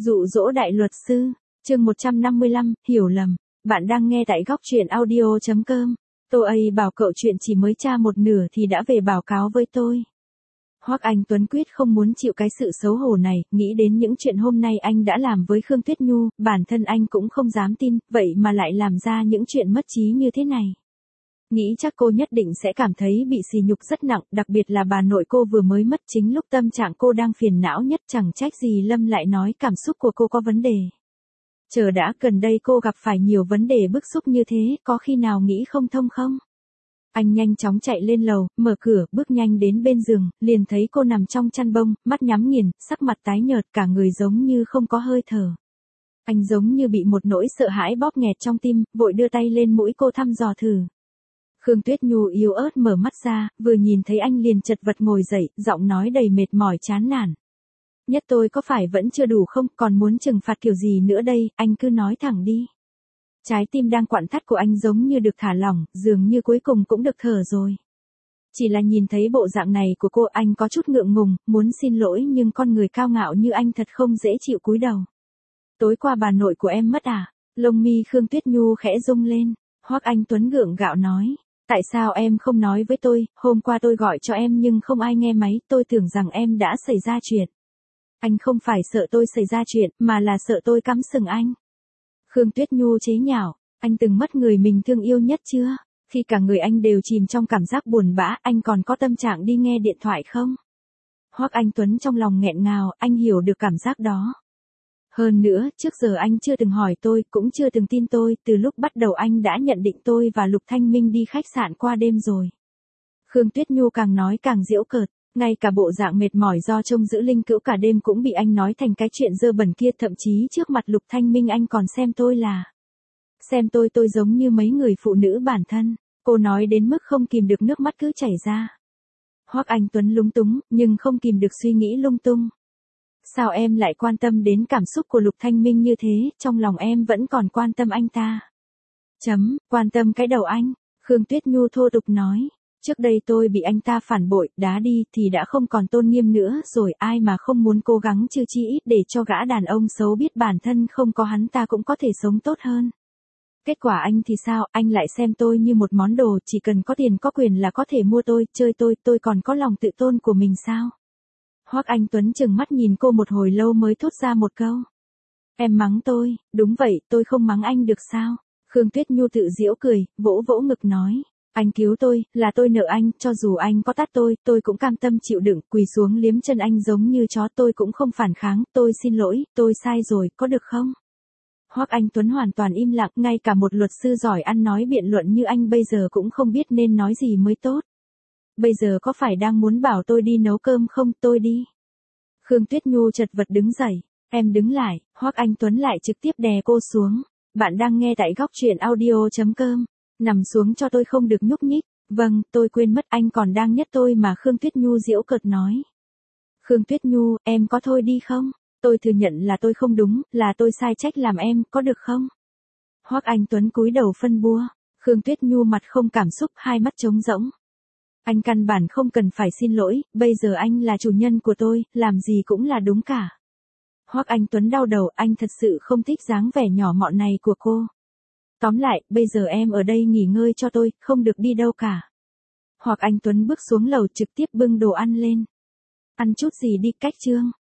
Dụ dỗ đại luật sư, chương 155, hiểu lầm. Bạn đang nghe tại góc truyện audio.com. Tô A bảo cậu chuyện chỉ mới tra một nửa thì đã về báo cáo với tôi. Hoắc Anh Tuấn quyết không muốn chịu cái sự xấu hổ này, nghĩ đến những chuyện hôm nay anh đã làm với Khương Tuyết Nhu, bản thân anh cũng không dám tin, vậy mà lại làm ra những chuyện mất trí như thế này. Nghĩ chắc cô nhất định sẽ cảm thấy bị sỉ nhục rất nặng, đặc biệt là bà nội cô vừa mới mất, chính lúc tâm trạng cô đang phiền não nhất, chẳng trách gì Lâm lại nói cảm xúc của cô có vấn đề. Chờ đã, gần đây cô gặp phải nhiều vấn đề bức xúc như thế, có khi nào nghĩ không thông không? Anh nhanh chóng chạy lên lầu, mở cửa, bước nhanh đến bên giường, liền thấy cô nằm trong chăn bông, mắt nhắm nghiền, sắc mặt tái nhợt, cả người giống như không có hơi thở. Anh giống như bị một nỗi sợ hãi bóp nghẹt trong tim, vội đưa tay lên mũi cô thăm dò thử. Khương Tuyết Nhu yếu ớt mở mắt ra, vừa nhìn thấy anh liền chật vật ngồi dậy, giọng nói đầy mệt mỏi chán nản. Nhất tôi có phải vẫn chưa đủ không, còn muốn trừng phạt kiểu gì nữa đây, anh cứ nói thẳng đi. Trái tim đang quặn thắt của anh giống như được thả lỏng, dường như cuối cùng cũng được thở rồi. Chỉ là nhìn thấy bộ dạng này của cô, anh có chút ngượng ngùng, muốn xin lỗi nhưng con người cao ngạo như anh thật không dễ chịu cúi đầu. Tối qua bà nội của em mất à? Lông mi Khương Tuyết Nhu khẽ rung lên. Hoắc Anh Tuấn gượng gạo nói. Tại sao em không nói với tôi, hôm qua tôi gọi cho em nhưng không ai nghe máy, tôi tưởng rằng em đã xảy ra chuyện. Anh không phải sợ tôi xảy ra chuyện, mà là sợ tôi cắm sừng anh. Khương Tuyết Nhu chế nhạo, anh từng mất người mình thương yêu nhất chưa? Khi cả người anh đều chìm trong cảm giác buồn bã, anh còn có tâm trạng đi nghe điện thoại không? Hoắc Anh Tuấn trong lòng nghẹn ngào, anh hiểu được cảm giác đó. Hơn nữa, trước giờ anh chưa từng hỏi tôi, cũng chưa từng tin tôi, từ lúc bắt đầu anh đã nhận định tôi và Lục Thanh Minh đi khách sạn qua đêm rồi. Khương Tuyết Nhu càng nói càng giễu cợt, ngay cả bộ dạng mệt mỏi do trông giữ linh cữu cả đêm cũng bị anh nói thành cái chuyện dơ bẩn kia, thậm chí trước mặt Lục Thanh Minh anh còn xem tôi giống như mấy người phụ nữ bản thân. Cô nói đến mức không kìm được nước mắt cứ chảy ra. Hoắc Anh Tuấn lúng túng, nhưng không kìm được suy nghĩ lung tung. Sao em lại quan tâm đến cảm xúc của Lục Thanh Minh như thế, trong lòng em vẫn còn quan tâm anh ta. Quan tâm cái đầu anh, Khương Tuyết Nhu thô tục nói. Trước đây tôi bị anh ta phản bội, đá đi thì đã không còn tôn nghiêm nữa rồi, ai mà không muốn cố gắng trừ chi ít để cho gã đàn ông xấu biết bản thân không có hắn ta cũng có thể sống tốt hơn. Kết quả anh thì sao, anh lại xem tôi như một món đồ, chỉ cần có tiền có quyền là có thể mua tôi, chơi tôi còn có lòng tự tôn của mình sao? Hoắc Anh Tuấn chừng mắt nhìn cô một hồi lâu mới thốt ra một câu. Em mắng tôi, đúng vậy, tôi không mắng anh được sao? Khương Tuyết Nhu tự giễu cười, vỗ vỗ ngực nói. Anh cứu tôi, là tôi nợ anh, cho dù anh có tát tôi cũng cam tâm chịu đựng, quỳ xuống liếm chân anh giống như chó, tôi cũng không phản kháng, tôi xin lỗi, tôi sai rồi, có được không? Hoắc Anh Tuấn hoàn toàn im lặng, ngay cả một luật sư giỏi ăn nói biện luận như anh bây giờ cũng không biết nên nói gì mới tốt. Bây giờ có phải đang muốn bảo tôi đi nấu cơm không, tôi đi. Khương Tuyết Nhu chật vật đứng dậy, em đứng lại, Hoắc Anh Tuấn lại trực tiếp đè cô xuống. Bạn đang nghe tại góc truyện audio.com. Nằm xuống cho tôi, không được nhúc nhích. Vâng, tôi quên mất anh còn đang nhất tôi mà, Khương Tuyết Nhu giễu cợt nói. Khương Tuyết Nhu, em có thôi đi không? Tôi thừa nhận là tôi không đúng, là tôi sai trách làm em, có được không? Hoắc Anh Tuấn cúi đầu phân bua. Khương Tuyết Nhu mặt không cảm xúc, hai mắt trống rỗng. Anh căn bản không cần phải xin lỗi, bây giờ anh là chủ nhân của tôi, làm gì cũng là đúng cả. Hoắc Anh Tuấn đau đầu, anh thật sự không thích dáng vẻ nhỏ mọn này của cô. Tóm lại, bây giờ em ở đây nghỉ ngơi cho tôi, không được đi đâu cả. Hoắc Anh Tuấn bước xuống lầu trực tiếp bưng đồ ăn lên. Ăn chút gì đi, cách Trương.